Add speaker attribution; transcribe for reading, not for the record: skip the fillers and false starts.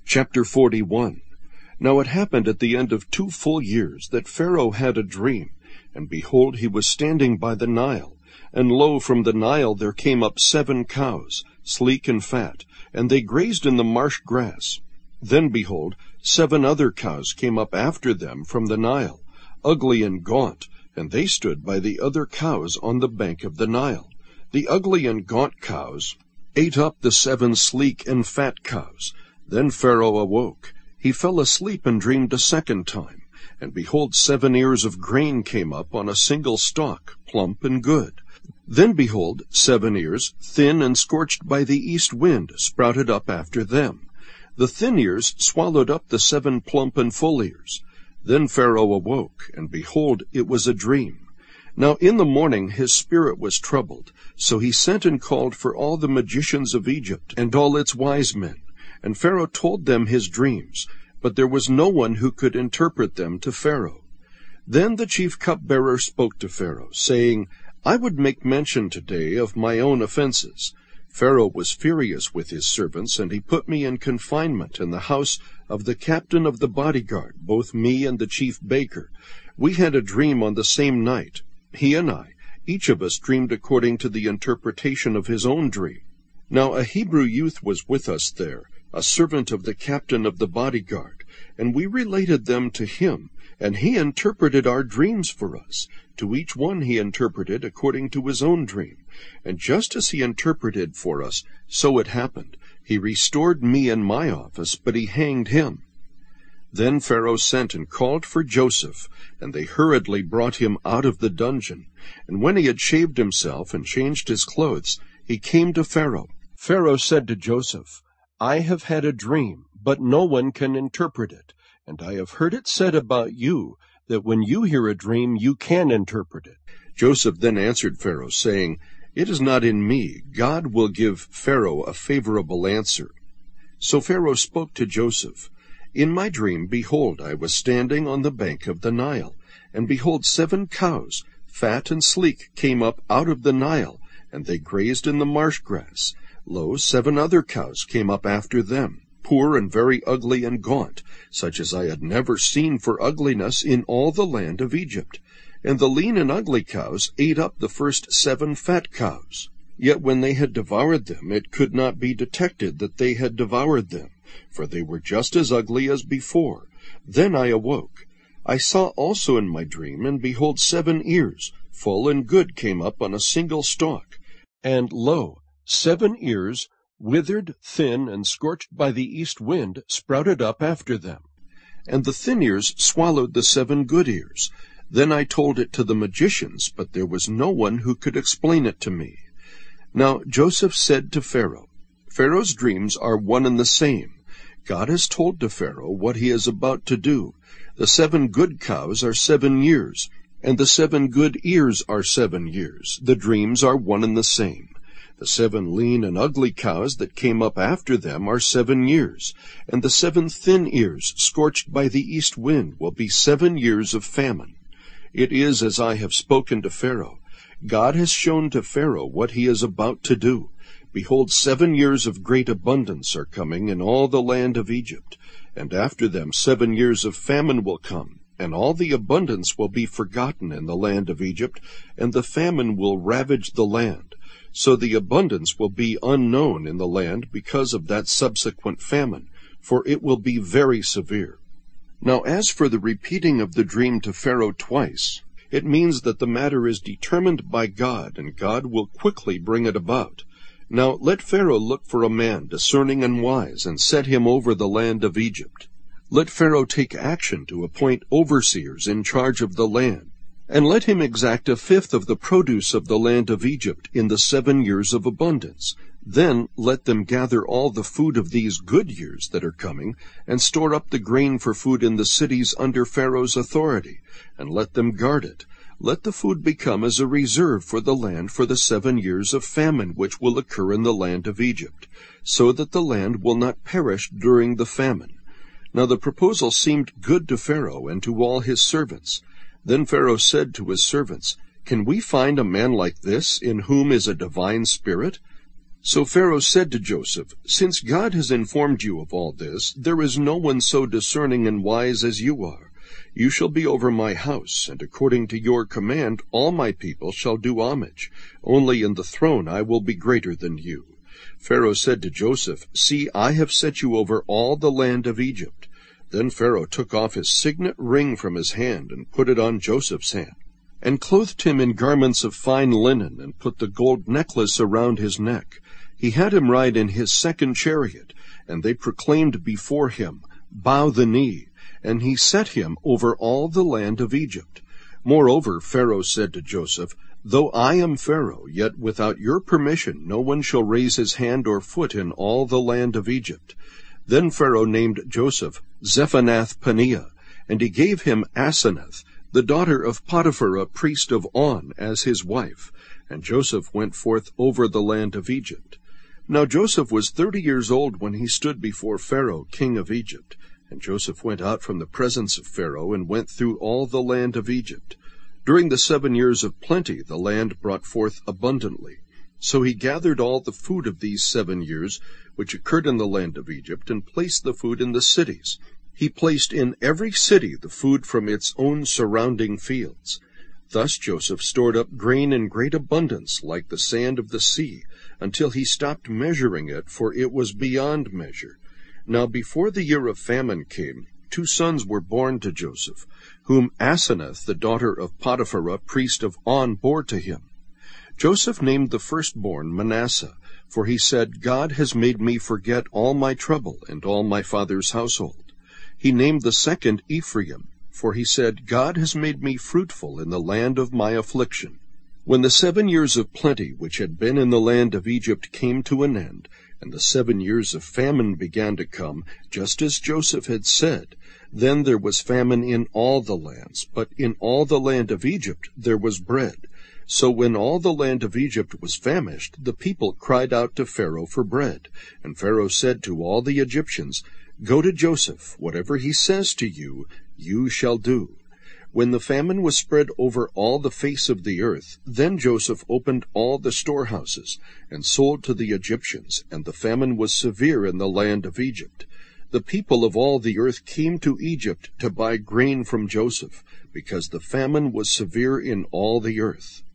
Speaker 1: Chapter 41. Now it happened at the end of 2 full years that Pharaoh had a dream, and behold, he was standing by the Nile. And lo, from the Nile there came up 7 cows, sleek and fat, and they grazed in the marsh grass. Then behold, 7 other cows came up after them from the Nile, ugly and gaunt, and they stood by the other cows on the bank of the Nile. The ugly and gaunt cows ate up the 7 sleek and fat cows. Then Pharaoh awoke. He fell asleep and dreamed a second time. And behold, 7 ears of grain came up on a single stalk, plump and good. Then behold, 7 ears, thin and scorched by the east wind, sprouted up after them. The thin ears swallowed up the 7 plump and full ears. Then Pharaoh awoke, and behold, it was a dream. Now in the morning his spirit was troubled, so he sent and called for all the magicians of Egypt, and all its wise men. And Pharaoh told them his dreams, but there was no one who could interpret them to Pharaoh. Then the chief cupbearer spoke to Pharaoh, saying, I would make mention today of my own offenses. Pharaoh was furious with his servants, and he put me in confinement in the house of the captain of the bodyguard, both me and the chief baker. We had a dream on the same night, he and I. Each of us dreamed according to the interpretation of his own dream. Now a Hebrew youth was with us there, a servant of the captain of the bodyguard, and we related them to him, and he interpreted our dreams for us. To each one he interpreted according to his own dream. And just as he interpreted for us, so it happened. He restored me in my office, but he hanged him. Then Pharaoh sent and called for Joseph, and they hurriedly brought him out of the dungeon. And when he had shaved himself and changed his clothes, he came to Pharaoh. Pharaoh said to Joseph, I have had a dream, but no one can interpret it. And I have heard it said about you, that when you hear a dream, you can interpret it. Joseph then answered Pharaoh, saying, It is not in me. God will give Pharaoh a favorable answer. So Pharaoh spoke to Joseph, In my dream, behold, I was standing on the bank of the Nile, and behold, 7 cows, fat and sleek, came up out of the Nile, and they grazed in the marsh grass. Lo, 7 other cows came up after them, poor and very ugly and gaunt, such as I had never seen for ugliness in all the land of Egypt. And the lean and ugly cows ate up the first 7 fat cows. Yet when they had devoured them, it could not be detected that they had devoured them, for they were just as ugly as before. Then I awoke. I saw also in my dream, and behold, 7 ears, full and good, came up on a single stalk. And lo, 7 ears, withered, thin, and scorched by the east wind, sprouted up after them. And the thin ears swallowed the 7 good ears. Then I told it to the magicians, but there was no one who could explain it to me. Now Joseph said to Pharaoh, Pharaoh's dreams are one and the same. God has told to Pharaoh what he is about to do. The 7 good cows are 7 years, and the 7 good ears are 7 years. The dreams are one and the same. The 7 lean and ugly cows that came up after them are 7 years, and the 7 thin ears, scorched by the east wind, will be 7 years of famine. It is as I have spoken to Pharaoh. God has shown to Pharaoh what he is about to do. Behold, 7 years of great abundance are coming in all the land of Egypt, and after them 7 years of famine will come, and all the abundance will be forgotten in the land of Egypt, and the famine will ravage the land. So the abundance will be unknown in the land because of that subsequent famine, for it will be very severe. Now as for the repeating of the dream to Pharaoh twice, it means that the matter is determined by God, and God will quickly bring it about. Now let Pharaoh look for a man discerning and wise, and set him over the land of Egypt. Let Pharaoh take action to appoint overseers in charge of the land, and let him exact 1/5 of the produce of the land of Egypt in the 7 years of abundance. Then let them gather all the food of these good years that are coming, and store up the grain for food in the cities under Pharaoh's authority, and let them guard it. Let the food become as a reserve for the land for the 7 years of famine which will occur in the land of Egypt, so that the land will not perish during the famine. Now the proposal seemed good to Pharaoh and to all his servants. Then Pharaoh said to his servants, Can we find a man like this, in whom is a divine spirit? So Pharaoh said to Joseph, "Since God has informed you of all this, there is no one so discerning and wise as you are. You shall be over my house, and according to your command all my people shall do homage. Only in the throne I will be greater than you." Pharaoh said to Joseph, "See, I have set you over all the land of Egypt." Then Pharaoh took off his signet ring from his hand and put it on Joseph's hand, and clothed him in garments of fine linen, and put the gold necklace around his neck. He had him ride in his second chariot, and they proclaimed before him, "Bow the knee," and he set him over all the land of Egypt. Moreover, Pharaoh said to Joseph, "Though I am Pharaoh, yet without your permission no one shall raise his hand or foot in all the land of Egypt." Then Pharaoh named Joseph Zephanath-Paneah, and he gave him Asenath, the daughter of Potiphar, a priest of On, as his wife. And Joseph went forth over the land of Egypt. Now Joseph was 30 years old when he stood before Pharaoh, king of Egypt. And Joseph went out from the presence of Pharaoh, and went through all the land of Egypt. During the 7 years of plenty the land brought forth abundantly. So he gathered all the food of these 7 years, which occurred in the land of Egypt, and placed the food in the cities. He placed in every city the food from its own surrounding fields. Thus Joseph stored up grain in great abundance, like the sand of the sea, until he stopped measuring it, for it was beyond measure. Now before the year of famine came, 2 sons were born to Joseph, whom Asenath, the daughter of Potiphar, a priest of On, bore to him. Joseph named the firstborn Manasseh, for he said, "God has made me forget all my trouble and all my father's household." He named the second Ephraim, for he said, "God has made me fruitful in the land of my affliction." When the 7 years of plenty which had been in the land of Egypt came to an end, and the 7 years of famine began to come, just as Joseph had said, then there was famine in all the lands, but in all the land of Egypt there was bread. So when all the land of Egypt was famished, the people cried out to Pharaoh for bread. And Pharaoh said to all the Egyptians, "Go to Joseph, whatever he says to you, you shall do." When the famine was spread over all the face of the earth, then Joseph opened all the storehouses, and sold to the Egyptians, and the famine was severe in the land of Egypt. The people of all the earth came to Egypt to buy grain from Joseph, because the famine was severe in all the earth.